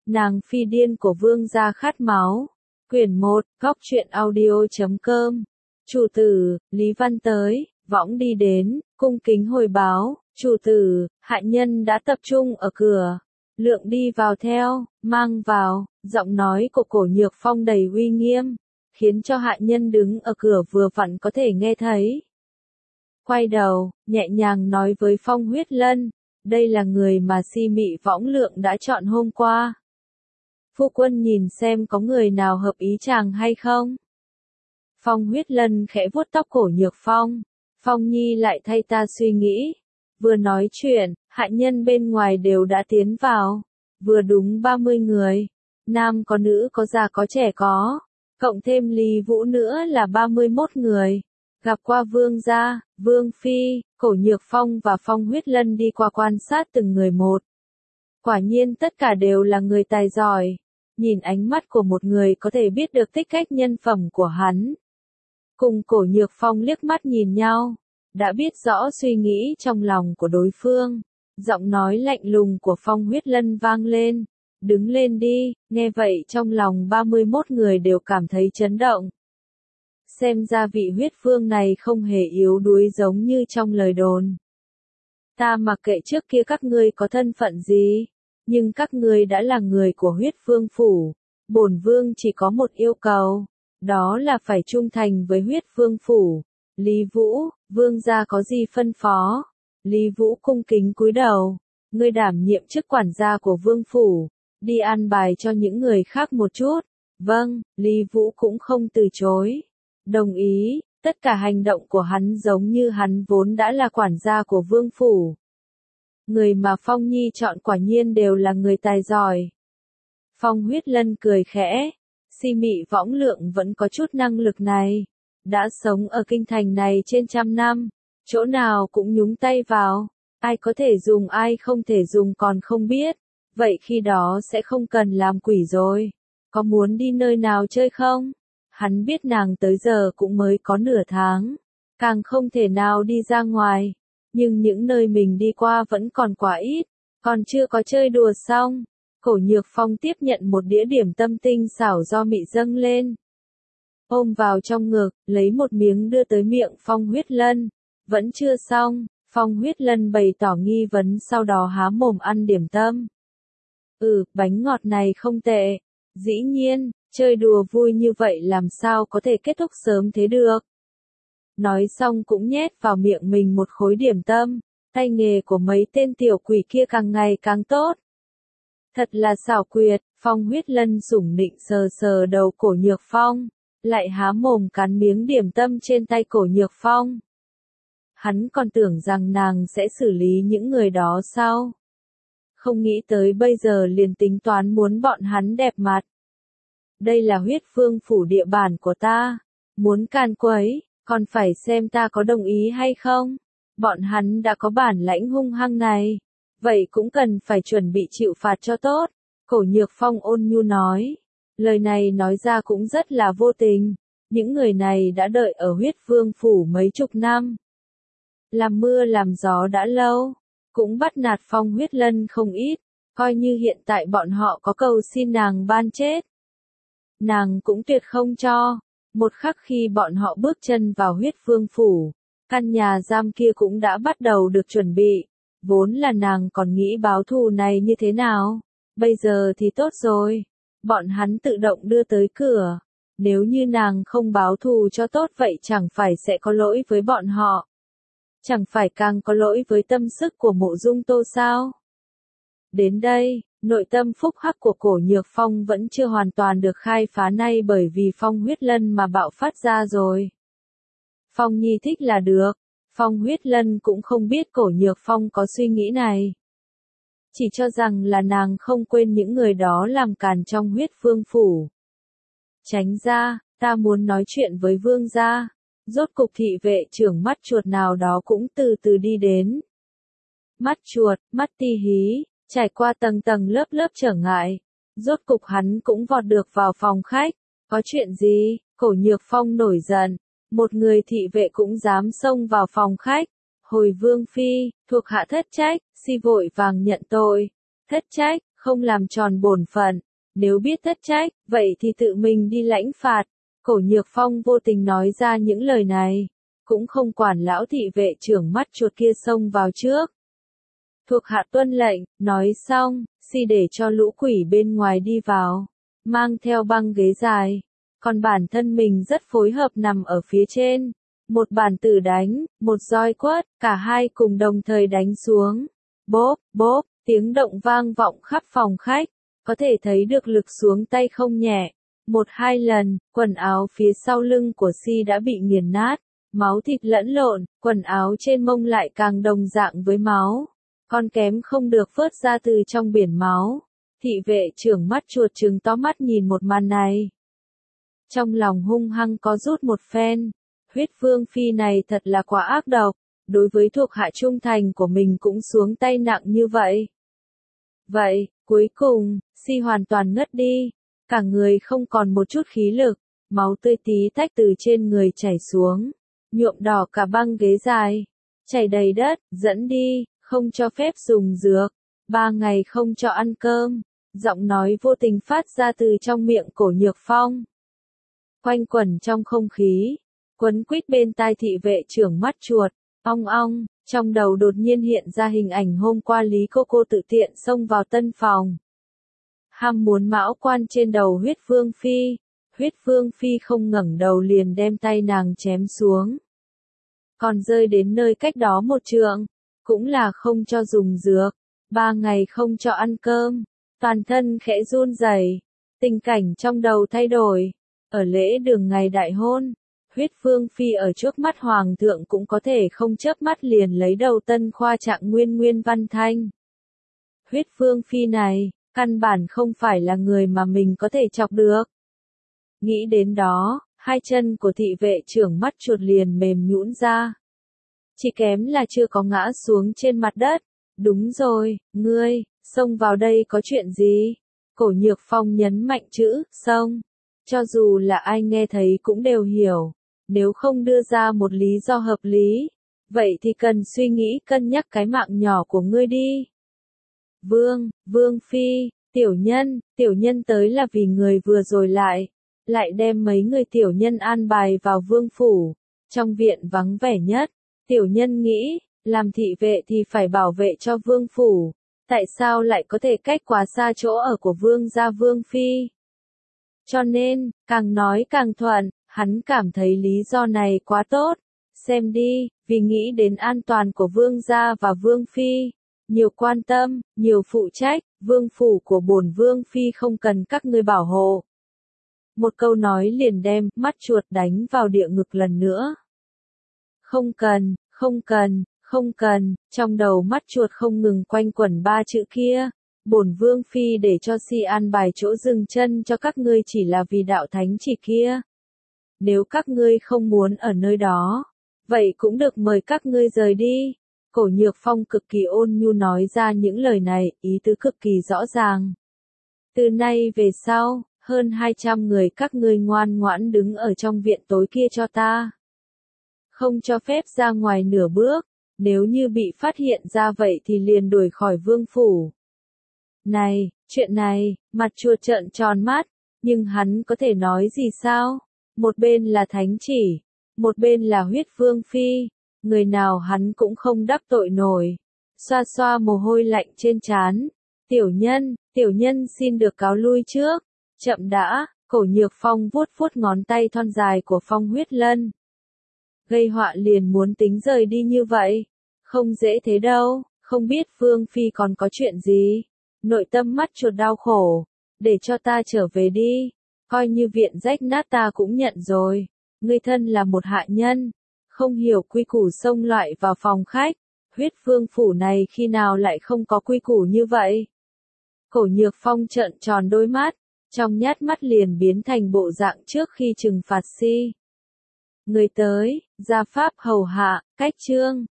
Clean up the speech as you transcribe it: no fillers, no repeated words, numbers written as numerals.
Nàng phi điên của vương gia khát máu. Quyển 1, Góc truyện audio.com. Chủ tử, Lý Văn tới, võng đi đến, cung kính hồi báo, chủ tử, hạ nhân đã tập trung ở cửa. Lượng đi vào theo, mang vào, giọng nói của Cổ Nhược Phong đầy uy nghiêm, khiến cho hạ nhân đứng ở cửa vừa vặn có thể nghe thấy. Quay đầu, nhẹ nhàng nói với Phong Huyết Lân, đây là người mà Si Mị Võng Lượng đã chọn hôm qua. Phu quân nhìn xem có người nào hợp ý chàng hay không? Phong Huyết Lân khẽ vuốt tóc Cổ Nhược Phong. Phong Nhi lại thay ta suy nghĩ. Vừa nói chuyện, hạ nhân bên ngoài đều đã tiến vào. Vừa đúng 30 người. Nam có nữ có già có trẻ có. Cộng thêm Lý Vũ nữa là 31 người. Gặp qua vương gia, vương phi, Cổ Nhược Phong và Phong Huyết Lân đi qua quan sát từng người một. Quả nhiên tất cả đều là người tài giỏi. Nhìn ánh mắt của một người có thể biết được tích cách nhân phẩm của hắn. Cùng Cổ Nhược Phong liếc mắt nhìn nhau, đã biết rõ suy nghĩ trong lòng của đối phương. Giọng nói lạnh lùng của Phong Huyết Lân vang lên, đứng lên đi, nghe vậy trong lòng 31 người đều cảm thấy chấn động. Xem ra vị huyết phương này không hề yếu đuối giống như trong lời đồn. Ta mặc kệ trước kia các ngươi có thân phận gì, nhưng các ngươi đã là người của huyết phương phủ. Bổn vương chỉ có một yêu cầu, đó là phải trung thành với huyết phương phủ. Lý Vũ, vương gia có gì phân phó? Lý Vũ cung kính cúi đầu, ngươi đảm nhiệm chức quản gia của vương phủ, đi an bài cho những người khác một chút. Vâng, Lý Vũ cũng không từ chối. Đồng ý, tất cả hành động của hắn giống như hắn vốn đã là quản gia của vương phủ. Người mà Phong Nhi chọn quả nhiên đều là người tài giỏi. Phong Huyết Lân cười khẽ, Si Mị Võng Lượng vẫn có chút năng lực này. Đã sống ở kinh thành này trên 100 năm, chỗ nào cũng nhúng tay vào, ai có thể dùng ai không thể dùng còn không biết, vậy khi đó sẽ không cần làm quỷ rồi. Có muốn đi nơi nào chơi không? Hắn biết nàng tới giờ cũng mới có nửa tháng, càng không thể nào đi ra ngoài, nhưng những nơi mình đi qua vẫn còn quá ít, còn chưa có chơi đùa xong. Cổ Nhược Phong tiếp nhận một đĩa điểm tâm tinh xảo do Mị dâng lên. Ôm vào trong ngực, lấy một miếng đưa tới miệng Phong Huyết Lân. Vẫn chưa xong, Phong Huyết Lân bày tỏ nghi vấn sau đó há mồm ăn điểm tâm. Bánh ngọt này không tệ. Dĩ nhiên, chơi đùa vui như vậy làm sao có thể kết thúc sớm thế được. Nói xong cũng nhét vào miệng mình một khối điểm tâm, tay nghề của mấy tên tiểu quỷ kia càng ngày càng tốt. Thật là xảo quyệt, Phong Huyết Lân sủng nịnh sờ sờ đầu Cổ Nhược Phong, lại há mồm cắn miếng điểm tâm trên tay Cổ Nhược Phong. Hắn còn tưởng rằng nàng sẽ xử lý những người đó sau. Không nghĩ tới bây giờ liền tính toán muốn bọn hắn đẹp mặt. Đây là huyết phương phủ địa bàn của ta, muốn càn quấy, còn phải xem ta có đồng ý hay không. Bọn hắn đã có bản lãnh hung hăng này, vậy cũng cần phải chuẩn bị chịu phạt cho tốt. Cổ Nhược Phong ôn nhu nói, lời này nói ra cũng rất là vô tình, những người này đã đợi ở huyết vương phủ mấy chục năm. Làm mưa làm gió đã lâu, cũng bắt nạt Phong Huyết Lân không ít, coi như hiện tại bọn họ có cầu xin nàng ban chết. Nàng cũng tuyệt không cho. Một khắc khi bọn họ bước chân vào huyết vương phủ, căn nhà giam kia cũng đã bắt đầu được chuẩn bị. Vốn là nàng còn nghĩ báo thù này như thế nào, bây giờ thì tốt rồi. Bọn hắn tự động đưa tới cửa. Nếu như nàng không báo thù cho tốt vậy chẳng phải sẽ có lỗi với bọn họ. Chẳng phải càng có lỗi với tâm sức của Mộ Dung Tô sao? Đến đây, nội tâm phúc hắc của Cổ Nhược Phong vẫn chưa hoàn toàn được khai phá nay bởi vì Phong Huyết Lân mà bạo phát ra rồi. Phong Nhi thích là được. Phong Huyết Lân cũng không biết Cổ Nhược Phong có suy nghĩ này. Chỉ cho rằng là nàng không quên những người đó làm càn trong huyết phương phủ. Tránh ra, ta muốn nói chuyện với vương gia. Rốt cục thị vệ trưởng mắt chuột nào đó cũng từ từ đi đến. Mắt chuột, mắt ti hí, trải qua tầng tầng lớp lớp trở ngại. Rốt cục hắn cũng vọt được vào phòng khách. Có chuyện gì? Cổ Nhược Phong nổi giận. Một người thị vệ cũng dám xông vào phòng khách. Hồi vương phi, thuộc hạ thất trách, Si vội vàng nhận tội. Thất trách, không làm tròn bổn phận, nếu biết thất trách, vậy thì tự mình đi lãnh phạt. Cổ Nhược Phong vô tình nói ra những lời này, cũng không quản lão thị vệ trưởng mắt chuột kia xông vào trước. Thuộc hạ tuân lệnh, nói xong, để cho lũ quỷ bên ngoài đi vào, mang theo băng ghế dài, còn bản thân mình rất phối hợp nằm ở phía trên. Một bàn tử đánh, một roi quất, cả hai cùng đồng thời đánh xuống. Bốp, bốp, tiếng động vang vọng khắp phòng khách, có thể thấy được lực xuống tay không nhẹ. Một hai lần, quần áo phía sau lưng của đã bị nghiền nát, máu thịt lẫn lộn, quần áo trên mông lại càng đồng dạng với máu. Còn kém không được vớt ra từ trong biển máu. Thị vệ trưởng mắt chuột trừng to mắt nhìn một màn này. Trong lòng hung hăng có rút một phen. Huyết Vương Phi này thật là quá ác độc, đối với thuộc hạ trung thành của mình cũng xuống tay nặng như vậy. Vậy, cuối cùng, hoàn toàn ngất đi, cả người không còn một chút khí lực, máu tươi tí tách từ trên người chảy xuống, nhuộm đỏ cả băng ghế dài, chảy đầy đất, dẫn đi, không cho phép dùng dược, 3 ngày không cho ăn cơm, giọng nói vô tình phát ra từ trong miệng Cổ Nhược Phong. Quanh quẩn trong không khí, quấn quýt bên tai thị vệ trưởng mắt chuột, ong ong, trong đầu đột nhiên hiện ra hình ảnh hôm qua Lý cô tự tiện xông vào tân phòng. Ham muốn mão quan trên đầu Huyết Vương Phi, Huyết Vương Phi không ngẩng đầu liền đem tay nàng chém xuống. Còn rơi đến nơi cách đó một trượng, cũng là không cho dùng dược, 3 ngày không cho ăn cơm, toàn thân khẽ run rẩy, tình cảnh trong đầu thay đổi. Ở lễ đường ngày đại hôn, Huyết Vương Phi ở trước mắt Hoàng thượng cũng có thể không chớp mắt liền lấy đầu tân khoa trạng Nguyên Văn Thanh. Huyết Vương Phi này, căn bản không phải là người mà mình có thể chọc được. Nghĩ đến đó, hai chân của thị vệ trưởng mắt chuột liền mềm nhũn ra. Chỉ kém là chưa có ngã xuống trên mặt đất. Đúng rồi, ngươi, xông vào đây có chuyện gì? Cổ Nhược Phong nhấn mạnh chữ, xông. Cho dù là ai nghe thấy cũng đều hiểu. Nếu không đưa ra một lý do hợp lý, vậy thì cần suy nghĩ cân nhắc cái mạng nhỏ của ngươi đi. Vương Phi, tiểu nhân tới là vì người vừa rồi lại đem mấy người tiểu nhân an bài vào vương phủ, trong viện vắng vẻ nhất. Tiểu nhân nghĩ, làm thị vệ thì phải bảo vệ cho vương phủ, tại sao lại có thể cách quá xa chỗ ở của vương gia Vương Phi? Cho nên, càng nói càng thuận, hắn cảm thấy lý do này quá tốt. Xem đi, vì nghĩ đến an toàn của vương gia và Vương Phi, nhiều quan tâm, nhiều phụ trách, vương phủ của bổn Vương Phi không cần các ngươi bảo hộ. Một câu nói liền đem mắt chuột đánh vào địa ngực lần nữa. Không cần, trong đầu mắt chuột không ngừng quanh quẩn 3 chữ kia. Bổn Vương Phi để cho an bài chỗ dừng chân cho các ngươi chỉ là vì đạo thánh chỉ kia. Nếu các ngươi không muốn ở nơi đó, vậy cũng được mời các ngươi rời đi. Cổ Nhược Phong cực kỳ ôn nhu nói ra những lời này, ý tứ cực kỳ rõ ràng. Từ nay về sau, hơn 200 người các ngươi ngoan ngoãn đứng ở trong viện tối kia cho ta. Không cho phép ra ngoài nửa bước, nếu như bị phát hiện ra vậy thì liền đuổi khỏi vương phủ. Này, chuyện này, mặt chuột trợn tròn mắt, nhưng hắn có thể nói gì sao? Một bên là thánh chỉ, một bên là Huyết Vương Phi, người nào hắn cũng không đắc tội nổi. Xoa xoa mồ hôi lạnh trên trán. Tiểu nhân xin được cáo lui trước. Chậm đã, Cổ Nhược Phong vuốt vuốt ngón tay thon dài của Phong Huyết Lân. Gây họa liền muốn tính rời đi như vậy. Không dễ thế đâu, không biết Vương Phi còn có chuyện gì. Nội tâm mắt chuột đau khổ. Để cho ta trở về đi. Coi như viện rách nát ta cũng nhận rồi. Ngươi thân là một hạ nhân. Không hiểu quy củ xông loại vào phòng khách. Huyết Vương phủ này khi nào lại không có quy củ như vậy. Cổ Nhược Phong trợn tròn đôi mắt. Trong nhát mắt liền biến thành bộ dạng trước khi trừng phạt Người tới, gia pháp hầu hạ, cách chương.